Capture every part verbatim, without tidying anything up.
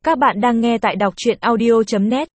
Các bạn đang nghe tại đọc truyện audio chấm net.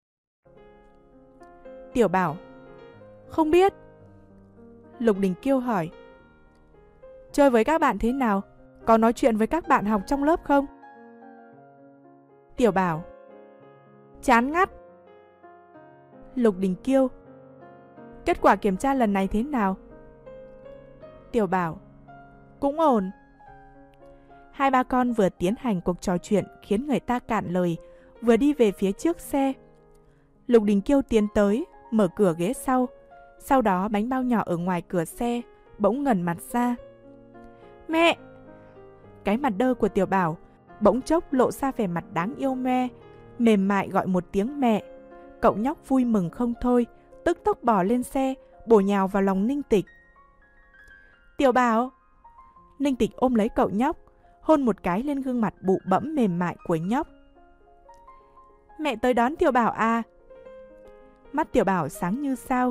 Tiểu Bảo: Không biết. Lục Đình Kiêu hỏi: Chơi với các bạn thế nào? Có nói chuyện với các bạn học trong lớp không? Tiểu Bảo: Chán ngắt. Lục Đình Kiêu: Kết quả kiểm tra lần này thế nào? Tiểu Bảo: Cũng ổn. Hai ba con vừa tiến hành cuộc trò chuyện khiến người ta cạn lời, vừa đi về phía trước xe. Lục Đình Kiêu tiến tới, mở cửa ghế sau. Sau đó bánh bao nhỏ ở ngoài cửa xe bỗng ngẩng mặt ra. Mẹ! Cái mặt đơ của Tiểu Bảo bỗng chốc lộ ra vẻ mặt đáng yêu me, mềm mại gọi một tiếng mẹ. Cậu nhóc vui mừng không thôi, tức tốc bò lên xe, bổ nhào vào lòng Ninh Tịch. Tiểu Bảo! Ninh Tịch ôm lấy cậu nhóc, hôn một cái lên gương mặt bụ bẫm mềm mại của nhóc. Mẹ tới đón Tiểu Bảo à? Mắt Tiểu Bảo sáng như sao.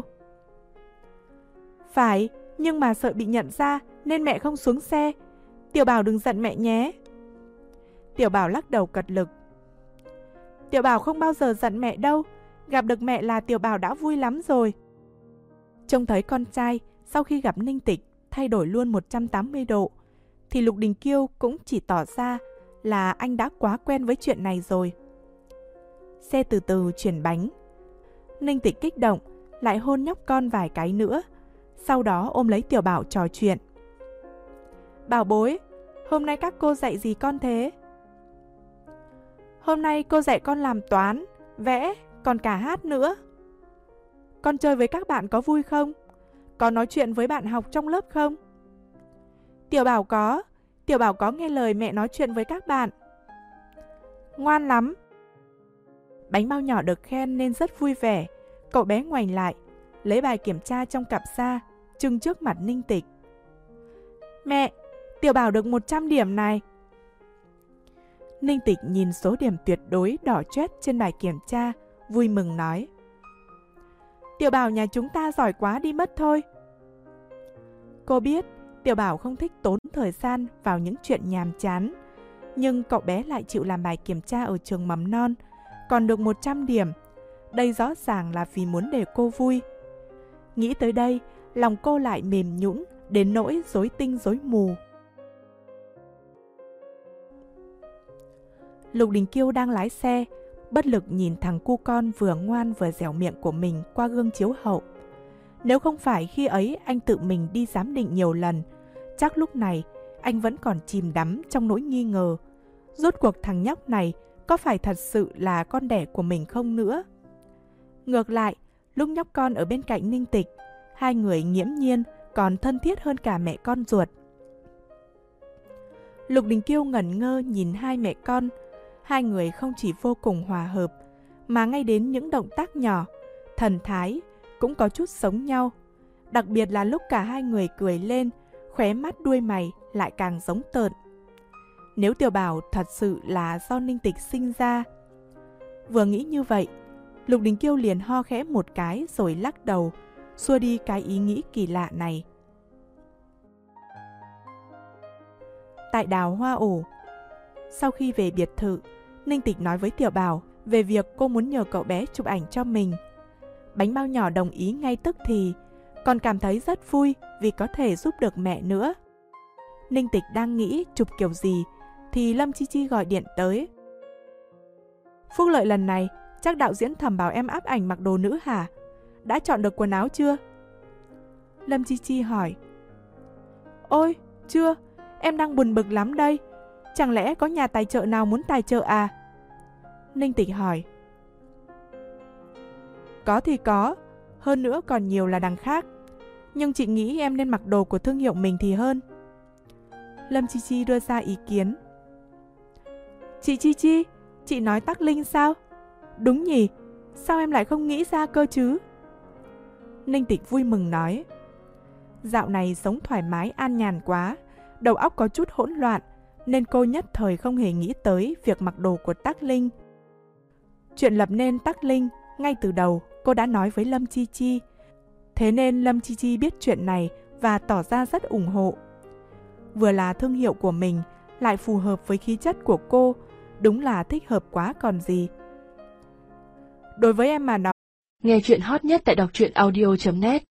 Phải, nhưng mà sợ bị nhận ra nên mẹ không xuống xe. Tiểu Bảo đừng giận mẹ nhé. Tiểu Bảo lắc đầu cật lực. Tiểu Bảo không bao giờ giận mẹ đâu. Gặp được mẹ là Tiểu Bảo đã vui lắm rồi. Trông thấy con trai sau khi gặp Ninh Tịch thay đổi luôn một trăm tám mươi độ, thì Lục Đình Kiêu cũng chỉ tỏ ra là anh đã quá quen với chuyện này rồi. Xe từ từ chuyển bánh. Ninh Tịch kích động, lại hôn nhóc con vài cái nữa, sau đó ôm lấy Tiểu Bảo trò chuyện. Bảo bối, hôm nay các cô dạy gì con thế? Hôm nay cô dạy con làm toán, vẽ, còn cả hát nữa. Con chơi với các bạn có vui không? Có nói chuyện với bạn học trong lớp không? Tiểu Bảo có, Tiểu Bảo có nghe lời mẹ nói chuyện với các bạn. Ngoan lắm. Bánh bao nhỏ được khen nên rất vui vẻ. Cậu bé ngoảnh lại, lấy bài kiểm tra trong cặp ra, trưng trước mặt Ninh Tịch. Mẹ, Tiểu Bảo được một trăm điểm này. Ninh Tịch nhìn số điểm tuyệt đối đỏ chét trên bài kiểm tra, vui mừng nói. Tiểu Bảo nhà chúng ta giỏi quá đi mất thôi. Cô biết Tiểu Bảo không thích tốn thời gian vào những chuyện nhàm chán, nhưng cậu bé lại chịu làm bài kiểm tra ở trường mầm non, còn được một trăm điểm. Đây rõ ràng là vì muốn để cô vui. Nghĩ tới đây, lòng cô lại mềm nhũn đến nỗi rối tinh rối mù. Lục Đình Kiêu đang lái xe, bất lực nhìn thằng cu con vừa ngoan vừa dẻo miệng của mình qua gương chiếu hậu. Nếu không phải khi ấy anh tự mình đi giám định nhiều lần, chắc lúc này anh vẫn còn chìm đắm trong nỗi nghi ngờ. Rốt cuộc thằng nhóc này có phải thật sự là con đẻ của mình không nữa? Ngược lại, lúc nhóc con ở bên cạnh Ninh Tịch, hai người nghiễm nhiên còn thân thiết hơn cả mẹ con ruột. Lục Đình Kiêu ngẩn ngơ nhìn hai mẹ con. Hai người không chỉ vô cùng hòa hợp, mà ngay đến những động tác nhỏ, thần thái cũng có chút giống nhau. Đặc biệt là lúc cả hai người cười lên, khóe mắt đuôi mày lại càng giống tợn. Nếu Tiểu Bảo thật sự là do Ninh Tịch sinh ra. Vừa nghĩ như vậy, Lục Đình Kiêu liền ho khẽ một cái rồi lắc đầu, xua đi cái ý nghĩ kỳ lạ này. Tại đào hoa ổ. Sau khi về biệt thự, Ninh Tịch nói với Tiểu Bảo về việc cô muốn nhờ cậu bé chụp ảnh cho mình. Bánh bao nhỏ đồng ý ngay tức thì, còn cảm thấy rất vui vì có thể giúp được mẹ nữa. Ninh Tịch đang nghĩ chụp kiểu gì thì Lâm Chi Chi gọi điện tới. Phúc lợi lần này chắc đạo diễn Thẩm bảo em áp ảnh mặc đồ nữ hả? Đã chọn được quần áo chưa? Lâm Chi Chi hỏi. Ôi, chưa, em đang buồn bực lắm đây. Chẳng lẽ có nhà tài trợ nào muốn tài trợ à? Ninh Tịch hỏi. Có thì có, hơn nữa còn nhiều là đằng khác. Nhưng chị nghĩ em nên mặc đồ của thương hiệu mình thì hơn. Lâm Chi Chi đưa ra ý kiến. Chị Chi Chi, chị nói Tắc Linh sao? Đúng nhỉ, sao em lại không nghĩ ra cơ chứ? Ninh Tịch vui mừng nói. Dạo này sống thoải mái an nhàn quá, đầu óc có chút hỗn loạn, nên cô nhất thời không hề nghĩ tới việc mặc đồ của Tắc Linh. Chuyện lập nên Tắc Linh, ngay từ đầu cô đã nói với Lâm Chi Chi. Thế nên Lâm Chi Chi biết chuyện này và tỏ ra rất ủng hộ. Vừa là thương hiệu của mình, lại phù hợp với khí chất của cô, đúng là thích hợp quá còn gì. Đối với em mà nói, Nghe chuyện hot nhất tại đọc truyện audio chấm net